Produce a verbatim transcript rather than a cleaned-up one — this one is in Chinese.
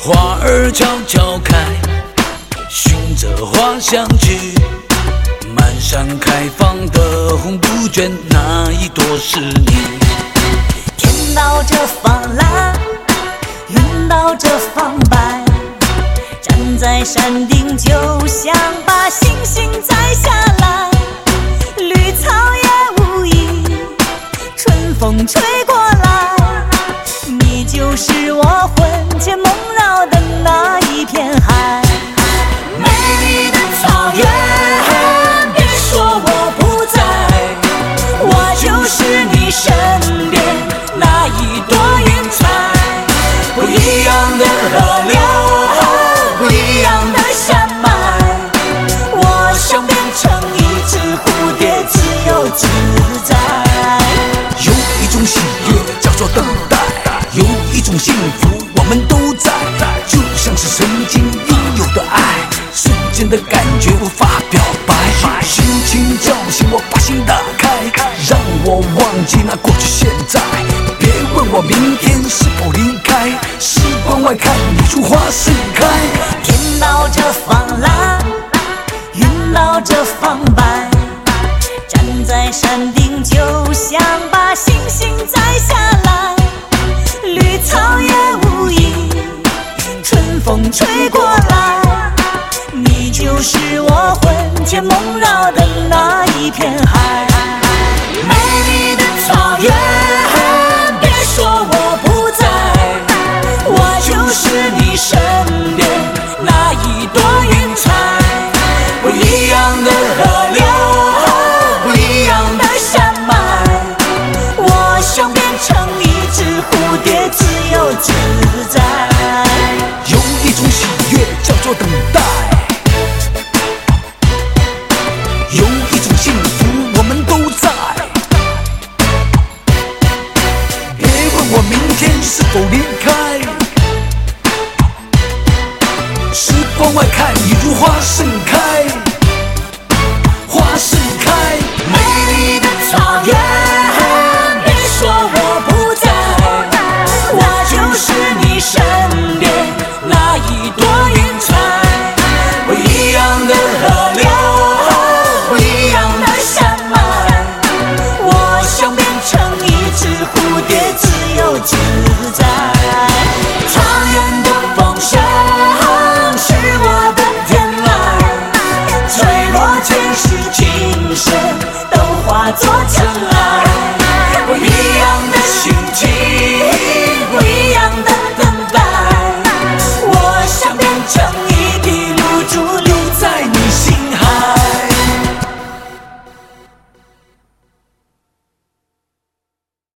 花儿悄悄开，寻着花香去。满山开放的红杜鹃，那一朵是你。 天道这方蓝，云道这方白，站在山顶就想把星星摘下来。绿草也无意，春风吹过来，你就是我魂牵梦绕的那一片海。美丽的草原，别说我不在，我就是你身边那一朵云彩。不一样的河流，不一样的山脉，我想变成一只蝴蝶，自由自在。 有一种喜悦叫做等待，有一种幸福我们都在，就像是曾经拥有的爱，瞬间的感觉无法表白。心情叫醒我，把心打开，让我忘记那过去现在。别问我明天是否离开，时光外看一株花盛开。 天道这方蓝，云道这方白，站在山顶就想把星星摘下来。绿草也无意，春风吹过来，你就是我魂牵梦绕的那一片海。美丽的草原，别说我不在，我就是你身边那一朵云彩。不一样的河流，不一样的山脉，我想变成一只蝴蝶，自由自在。 有一种喜悦叫做等待，有一种幸福我们都在。别问我明天是否离开，时光外看一株花盛开。